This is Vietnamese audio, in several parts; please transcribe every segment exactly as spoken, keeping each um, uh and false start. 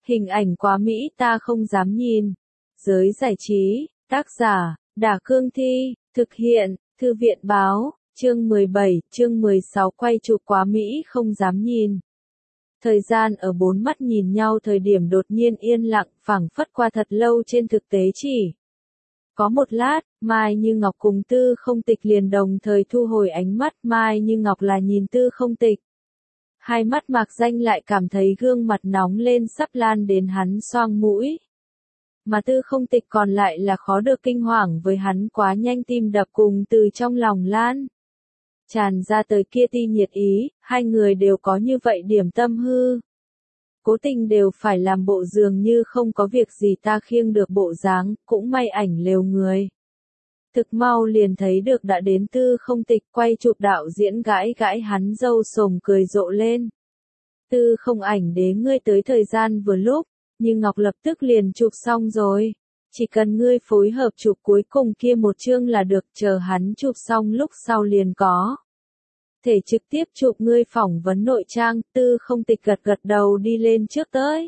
Hình ảnh quá mỹ ta không dám nhìn. Giới giải trí, tác giả, Đả Cương Thi, thực hiện, Thư viện Báo, chương mười bảy, chương mười sáu quay chụp quá mỹ không dám nhìn. Thời gian ở bốn mắt nhìn nhau thời điểm đột nhiên yên lặng, phảng phất qua thật lâu trên thực tế chỉ. Có một lát, Mai Như Ngọc cùng Tư Không Tịch liền đồng thời thu hồi ánh mắt, Mai Như Ngọc là nhìn Tư Không Tịch. Hai mắt Mạc Danh lại cảm thấy gương mặt nóng lên sắp lan đến hắn xoang mũi. Mà Tư Không Tịch còn lại là khó được kinh hoàng với hắn quá nhanh tim đập cùng từ trong lòng lan. Tràn ra tới kia ti nhiệt ý, hai người đều có như vậy điểm tâm hư. Cố tình đều phải làm bộ dường như không có việc gì ta khiêng được bộ dáng, cũng may ảnh lều người. Thực mau liền thấy được đã đến Tư Không Tịch quay chụp đạo diễn gãi gãi hắn râu sồm cười rộ lên. Tư Không ảnh đế ngươi tới thời gian vừa lúc, nhưng Ngọc lập tức liền chụp xong rồi. Chỉ cần ngươi phối hợp chụp cuối cùng kia một chương là được, chờ hắn chụp xong lúc sau liền có. Thể trực tiếp chụp ngươi phỏng vấn nội trang, Tư Không Tịch gật gật đầu đi lên trước tới.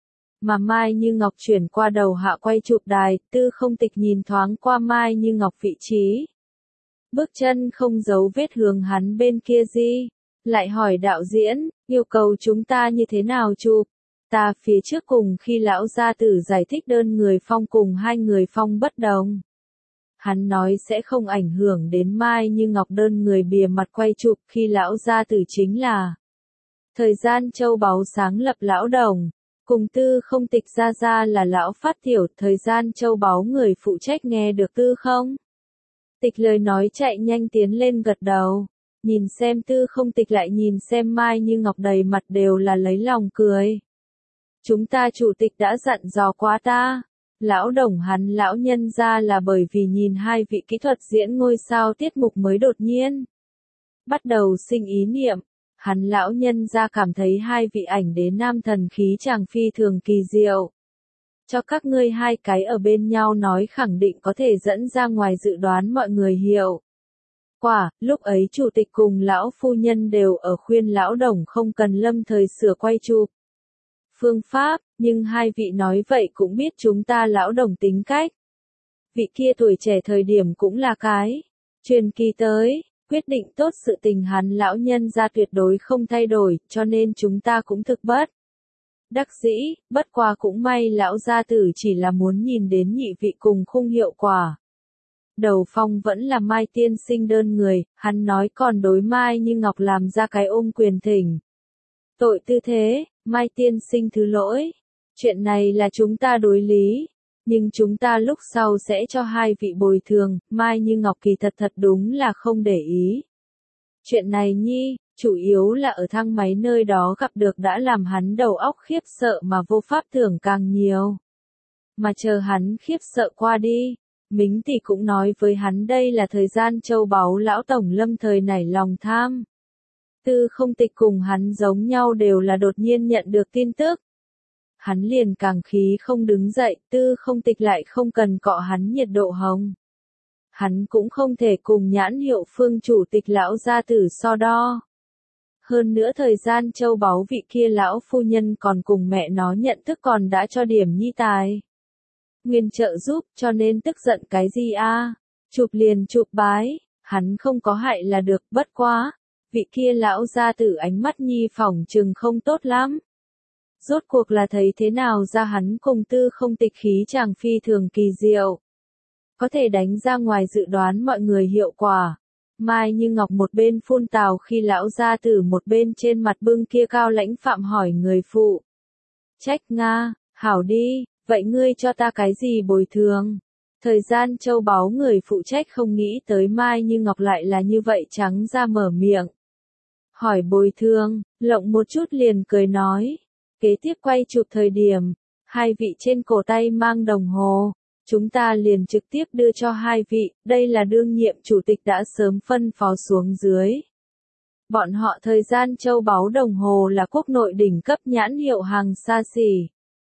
Mà Mai Như Ngọc chuyển qua đầu hạ quay chụp đài, Tư Không Tịch nhìn thoáng qua Mai Như Ngọc vị trí. Bước chân không giấu vết hướng hắn bên kia gì. Lại hỏi đạo diễn, yêu cầu chúng ta như thế nào chụp? Ta phía trước cùng khi lão gia tử giải thích đơn người phong cùng hai người phong bất đồng. Hắn nói sẽ không ảnh hưởng đến Mai Như Ngọc đơn người bìa mặt quay chụp khi lão gia tử chính là. Thời gian châu báu sáng lập lão đồng, cùng Tư Không Tịch ra ra là lão phát tiểu, thời gian châu báu người phụ trách nghe được Tư Không Tịch lời nói chạy nhanh tiến lên gật đầu. Nhìn xem Tư Không Tịch lại nhìn xem Mai Như Ngọc đầy mặt đều là lấy lòng cười. Chúng ta chủ tịch đã dặn dò quá ta. Lão đồng hắn lão nhân ra là bởi vì nhìn hai vị kỹ thuật diễn ngôi sao tiết mục mới đột nhiên. Bắt đầu sinh ý niệm. Hắn lão nhân ra cảm thấy hai vị ảnh đế nam thần khí chàng phi thường kỳ diệu. Cho các ngươi hai cái ở bên nhau nói khẳng định có thể dẫn ra ngoài dự đoán mọi người hiểu. Quả, lúc ấy chủ tịch cùng lão phu nhân đều ở khuyên lão đồng không cần lâm thời sửa quay chụp phương pháp, nhưng hai vị nói vậy cũng biết chúng ta lão đồng tính cách. Vị kia tuổi trẻ thời điểm cũng là cái truyền kỳ tới, quyết định tốt sự tình hắn lão nhân ra tuyệt đối không thay đổi, cho nên chúng ta cũng thực bất. Đắc dĩ, bất qua cũng may lão gia tử chỉ là muốn nhìn đến nhị vị cùng khung hiệu quả. Đầu phong vẫn là Mai tiên sinh đơn người, hắn nói còn đối Mai Như Ngọc làm ra cái ôm quyền thỉnh. Tội tư thế, Mai tiên sinh thứ lỗi. Chuyện này là chúng ta đối lý. Nhưng chúng ta lúc sau sẽ cho hai vị bồi thường, Mai Như Ngọc kỳ thật thật đúng là không để ý. Chuyện này nhi, chủ yếu là ở thang máy nơi đó gặp được đã làm hắn đầu óc khiếp sợ mà vô pháp tưởng càng nhiều. Mà chờ hắn khiếp sợ qua đi, Mính tỷ cũng nói với hắn đây là thời gian châu báu lão tổng lâm thời nảy lòng tham. Tư Không Tịch cùng hắn giống nhau đều là đột nhiên nhận được tin tức. Hắn liền càng khí không đứng dậy, Tư Không Tịch lại không cần cọ hắn nhiệt độ hồng. Hắn cũng không thể cùng nhãn hiệu Phương chủ tịch lão gia tử so đo. Hơn nữa thời gian châu báu vị kia lão phu nhân còn cùng mẹ nó nhận thức còn đã cho điểm nhi tài. Nguyên trợ giúp, cho nên tức giận cái gì a? Chụp liền chụp bái, hắn không có hại là được, bất quá. Vị kia lão gia tử ánh mắt nhi phỏng chừng không tốt lắm. Rốt cuộc là thấy thế nào ra hắn cùng Tư Không Tịch khí chàng phi thường kỳ diệu. Có thể đánh ra ngoài dự đoán mọi người hiệu quả. Mai Như Ngọc một bên phun tào khi lão gia tử một bên trên mặt bưng kia cao lãnh phạm hỏi người phụ. Trách Nga, hảo đi, vậy ngươi cho ta cái gì bồi thường? Thời gian châu báu người phụ trách không nghĩ tới Mai Như Ngọc lại là như vậy trắng ra mở miệng. Hỏi bồi thường, lộng một chút liền cười nói. Kế tiếp quay chụp thời điểm, hai vị trên cổ tay mang đồng hồ. Chúng ta liền trực tiếp đưa cho hai vị, đây là đương nhiệm chủ tịch đã sớm phân phó xuống dưới. Bọn họ thời gian châu báu đồng hồ là quốc nội đỉnh cấp nhãn hiệu hàng xa xỉ.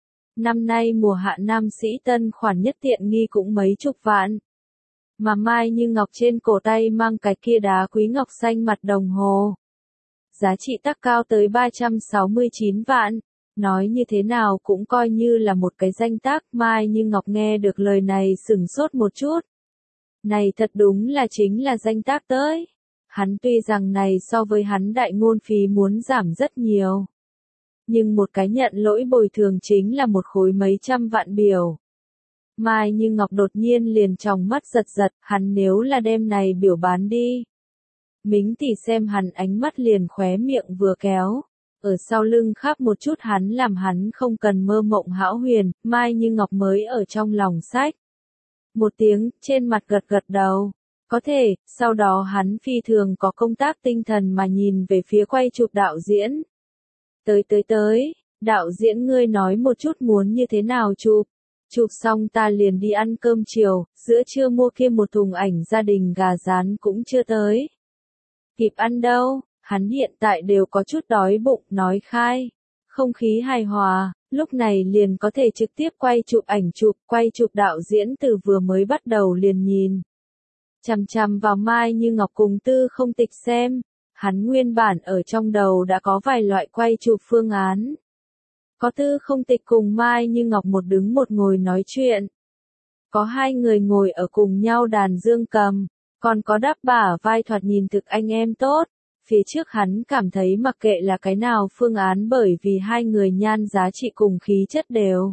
Năm nay mùa hạ nam sĩ tân khoản nhất tiện nghi cũng mấy chục vạn. Mà Mai Như Ngọc trên cổ tay mang cái kia đá quý ngọc xanh mặt đồng hồ. Giá trị tắc cao tới ba trăm sáu mươi chín vạn. Nói như thế nào cũng coi như là một cái danh tác. Mai Như Ngọc nghe được lời này sửng sốt một chút. Này thật đúng là chính là danh tác tới. Hắn tuy rằng này so với hắn đại ngôn phí muốn giảm rất nhiều. Nhưng một cái nhận lỗi bồi thường chính là một khối mấy trăm vạn biểu. Mai Như Ngọc đột nhiên liền tròng mắt giật giật, hắn nếu là đem này biểu bán đi. Mính tỷ xem hắn ánh mắt liền khóe miệng vừa kéo. Ở sau lưng khắp một chút hắn làm hắn không cần mơ mộng hão huyền, Mai Như Ngọc mới ở trong lòng sách. Một tiếng, trên mặt gật gật đầu. Có thể, sau đó hắn phi thường có công tác tinh thần mà nhìn về phía quay chụp đạo diễn. Tới tới tới, đạo diễn ngươi nói một chút muốn như thế nào chụp. Chụp xong ta liền đi ăn cơm chiều, giữa trưa mua kia một thùng ảnh gia đình gà rán cũng chưa tới. Kịp ăn đâu, hắn hiện tại đều có chút đói bụng, nói khai. Không khí hài hòa, lúc này liền có thể trực tiếp quay chụp ảnh chụp, quay chụp đạo diễn từ vừa mới bắt đầu liền nhìn. Chằm chằm vào Mai Như Ngọc cùng Tư Không Tịch xem, hắn nguyên bản ở trong đầu đã có vài loại quay chụp phương án. Có Tư Không Tịch cùng Mai Như Ngọc một đứng một ngồi nói chuyện. Có hai người ngồi ở cùng nhau đàn dương cầm, còn có đắp bả vai thoạt nhìn thực anh em tốt. Phía trước hắn cảm thấy mặc kệ là cái nào phương án bởi vì hai người nhan giá trị cùng khí chất đều.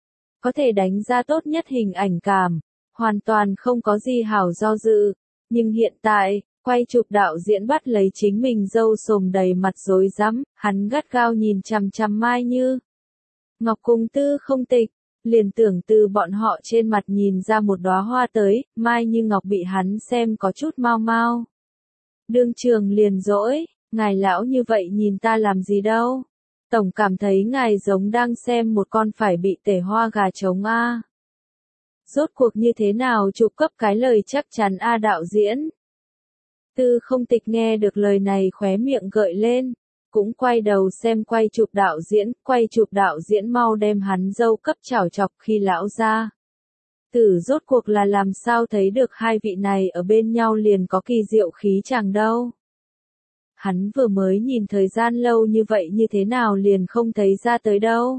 Có thể đánh ra tốt nhất hình ảnh cảm, hoàn toàn không có gì hảo do dự. Nhưng hiện tại, quay chụp đạo diễn bắt lấy chính mình râu sồm đầy mặt rối rắm, hắn gắt gao nhìn chằm chằm Mai Như Ngọc cùng Tư Không Tịch, liền tưởng từ bọn họ trên mặt nhìn ra một đóa hoa tới. Mai Như Ngọc bị hắn xem có chút mau mau. Đương trường liền dỗi, ngài lão như vậy nhìn ta làm gì đâu. Tổng cảm thấy ngài giống đang xem một con phải bị tể hoa gà trống a. Rốt cuộc như thế nào chụp cấp cái lời chắc chắn a đạo diễn. Tư Không Tịch nghe được lời này khóe miệng gợi lên, cũng quay đầu xem quay chụp đạo diễn, quay chụp đạo diễn mau đem hắn dâu cấp chảo chọc khi lão ra. Tử rốt cuộc là làm sao thấy được hai vị này ở bên nhau liền có kỳ diệu khí chàng đâu. Hắn vừa mới nhìn thời gian lâu như vậy như thế nào liền không thấy ra tới đâu.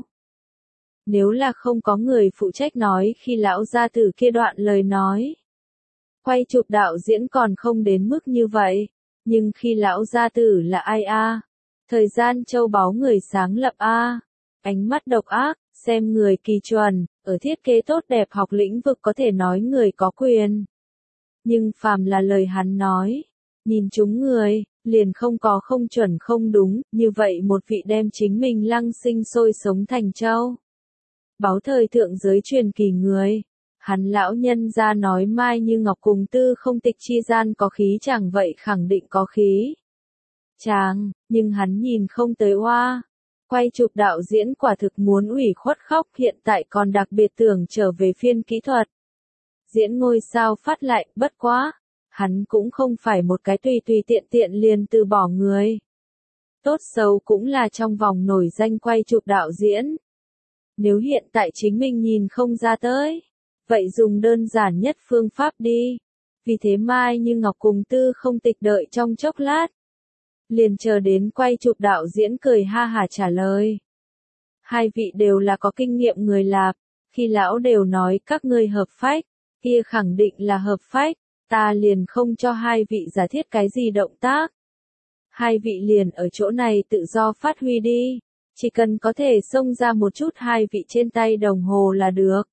Nếu là không có người phụ trách nói khi lão gia tử kia đoạn lời nói. Quay chụp đạo diễn còn không đến mức như vậy, nhưng khi lão gia tử là ai a? Thời gian châu báu người sáng lập a, ánh mắt độc ác, xem người kỳ chuẩn, ở thiết kế tốt đẹp học lĩnh vực có thể nói người có quyền. Nhưng phàm là lời hắn nói, nhìn chúng người, liền không có không chuẩn không đúng, như vậy một vị đem chính mình lăng sinh sôi sống thành châu. Báo thời thượng giới truyền kỳ người, hắn lão nhân ra nói Mai Như Ngọc cùng Tư Không Tịch chi gian có khí chẳng vậy khẳng định có khí. Chàng, nhưng hắn nhìn không tới oa. Quay chụp đạo diễn quả thực muốn ủy khuất khóc hiện tại còn đặc biệt tưởng trở về phiên kỹ thuật. Diễn ngôi sao phát lại, bất quá. Hắn cũng không phải một cái tùy tùy tiện tiện liền từ bỏ người. Tốt xấu cũng là trong vòng nổi danh quay chụp đạo diễn. Nếu hiện tại chính mình nhìn không ra tới, vậy dùng đơn giản nhất phương pháp đi. Vì thế Mai Như Ngọc cùng Tư Không Tịch đợi trong chốc lát. Liền chờ đến quay chụp đạo diễn cười ha hả trả lời. Hai vị đều là có kinh nghiệm người Lạp, khi lão đều nói các ngươi hợp phách, kia khẳng định là hợp phách, ta liền không cho hai vị giả thiết cái gì động tác. Hai vị liền ở chỗ này tự do phát huy đi, chỉ cần có thể xông ra một chút hai vị trên tay đồng hồ là được.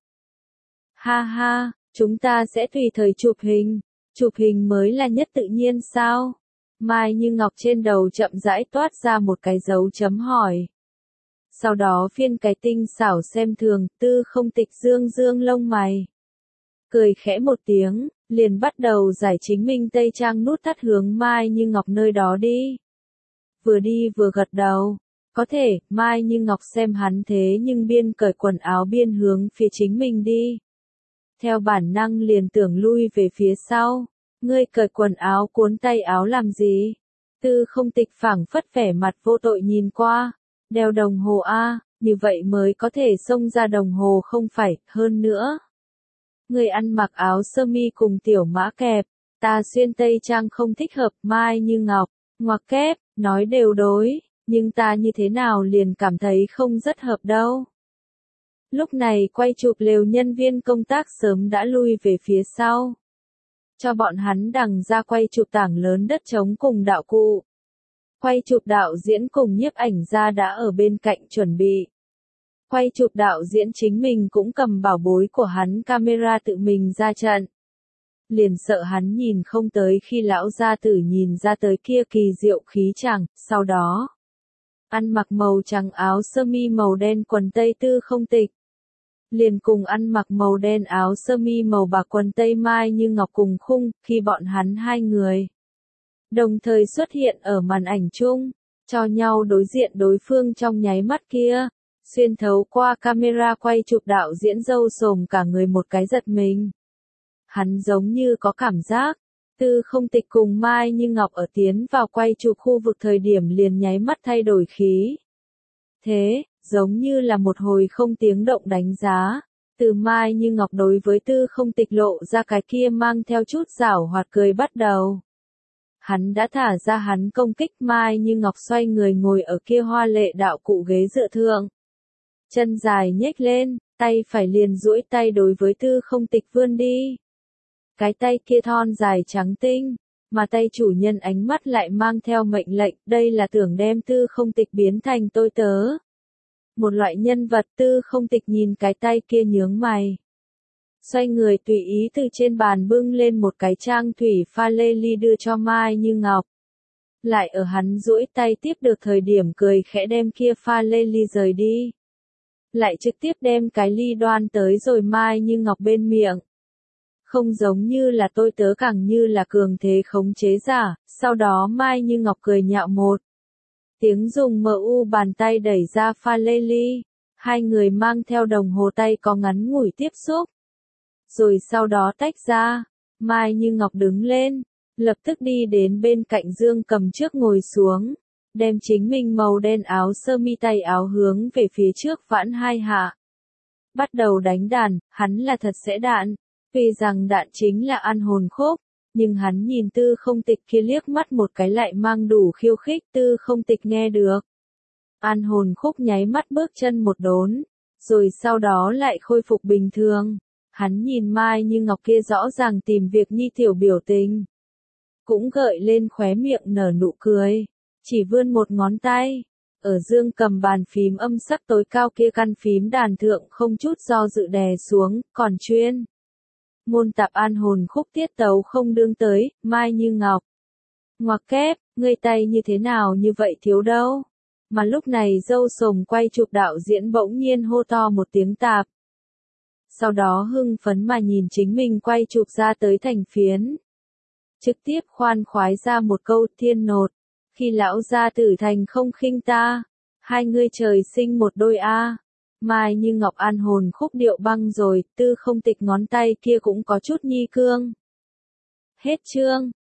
Ha ha, chúng ta sẽ tùy thời chụp hình, chụp hình mới là nhất tự nhiên sao? Mai Như Ngọc trên đầu chậm rãi toát ra một cái dấu chấm hỏi. Sau đó phiên cái tinh xảo xem thường, Tư Không Tịch dương dương lông mày. Cười khẽ một tiếng, liền bắt đầu giải chính mình tây trang nút thắt hướng Mai Như Ngọc nơi đó đi. Vừa đi vừa gật đầu. Có thể, Mai Như Ngọc xem hắn thế nhưng biên cởi quần áo biên hướng phía chính mình đi. Theo bản năng liền tưởng lui về phía sau. Ngươi cởi quần áo cuốn tay áo làm gì? Tư Không Tịch phảng phất vẻ mặt vô tội nhìn qua. Đeo đồng hồ a, như vậy mới có thể xông ra đồng hồ không phải, hơn nữa. Ngươi ăn mặc áo sơ mi cùng tiểu mã kẹp, ta xuyên tây trang không thích hợp. Mai Như Ngọc, ngoặc kép, nói đều đối, nhưng ta như thế nào liền cảm thấy không rất hợp đâu. Lúc này quay chụp lều nhân viên công tác sớm đã lui về phía sau. Cho bọn hắn đằng ra quay chụp tảng lớn đất trống cùng đạo cụ. Quay chụp đạo diễn cùng nhiếp ảnh gia đã ở bên cạnh chuẩn bị. Quay chụp đạo diễn chính mình cũng cầm bảo bối của hắn camera tự mình ra trận. Liền sợ hắn nhìn không tới khi lão gia tử nhìn ra tới kia kỳ diệu khí chàng, sau đó. Ăn mặc màu trắng áo sơ mi màu đen quần tây Tư Không Tịch. Liền cùng ăn mặc màu đen áo sơ mi màu bạc quần tây Mai Như Ngọc cùng khung, khi bọn hắn hai người đồng thời xuất hiện ở màn ảnh chung, cho nhau đối diện đối phương trong nháy mắt kia, xuyên thấu qua camera quay chụp đạo diễn râu sồm cả người một cái giật mình. Hắn giống như có cảm giác, Tư Không Tịch cùng Mai Như Ngọc ở tiến vào quay chụp khu vực thời điểm liền nháy mắt thay đổi khí. Thế, giống như là một hồi không tiếng động đánh giá, từ Mai Như Ngọc đối với Tư Không Tịch lộ ra cái kia mang theo chút giảo hoạt cười bắt đầu. Hắn đã thả ra hắn công kích Mai Như Ngọc xoay người ngồi ở kia hoa lệ đạo cụ ghế dựa thượng. Chân dài nhếch lên, tay phải liền duỗi tay đối với Tư Không Tịch vươn đi. Cái tay kia thon dài trắng tinh, mà tay chủ nhân ánh mắt lại mang theo mệnh lệnh, đây là tưởng đem Tư Không Tịch biến thành tôi tớ. Một loại nhân vật. Tư Không Tịch nhìn cái tay kia nhướng mày. Xoay người tùy ý từ trên bàn bưng lên một cái trang thủy pha lê ly đưa cho Mai Như Ngọc. Lại ở hắn duỗi tay tiếp được thời điểm cười khẽ đem kia pha lê ly rời đi. Lại trực tiếp đem cái ly đoan tới rồi Mai Như Ngọc bên miệng. Không giống như là tôi tớ càng như là cường thế khống chế giả, sau đó Mai Như Ngọc cười nhạo một tiếng dùng mờ u bàn tay đẩy ra pha lê ly. Hai người mang theo đồng hồ tay có ngắn ngủi tiếp xúc. Rồi sau đó tách ra, Mai Như Ngọc đứng lên, lập tức đi đến bên cạnh Dương Cầm trước ngồi xuống, đem chính mình màu đen áo sơ mi tay áo hướng về phía trước vãn hai hạ. Bắt đầu đánh đàn, hắn là thật sẽ đạn, vì rằng đạn chính là ăn hồn khúc, nhưng hắn nhìn Tư Không Tịch kia liếc mắt một cái lại mang đủ khiêu khích. Tư Không Tịch nghe được ăn hồn khúc nháy mắt bước chân một đốn, rồi sau đó lại khôi phục bình thường. Hắn nhìn Mai Như Ngọc kia rõ ràng tìm việc nhi tiểu biểu tình, cũng gợi lên khóe miệng nở nụ cười, chỉ vươn một ngón tay, ở Dương Cầm bàn phím âm sắc tối cao kia căn phím đàn thượng không chút do dự đè xuống, còn chuyên môn tạp an hồn khúc tiết tấu không đương tới. Mai Như Ngọc ngoặc kép, ngươi tay như thế nào như vậy thiếu đâu. Mà lúc này dâu sồm quay chụp đạo diễn bỗng nhiên hô to một tiếng tạp. Sau đó hưng phấn mà nhìn chính mình quay chụp ra tới thành phiến. Trực tiếp khoan khoái ra một câu thiên nột. Khi lão gia tử thành không khinh ta. Hai ngươi trời sinh một đôi a. Mai Như Ngọc an hồn khúc điệu băng rồi, Tư Không Tịch ngón tay kia cũng có chút nhi cương. Hết chương.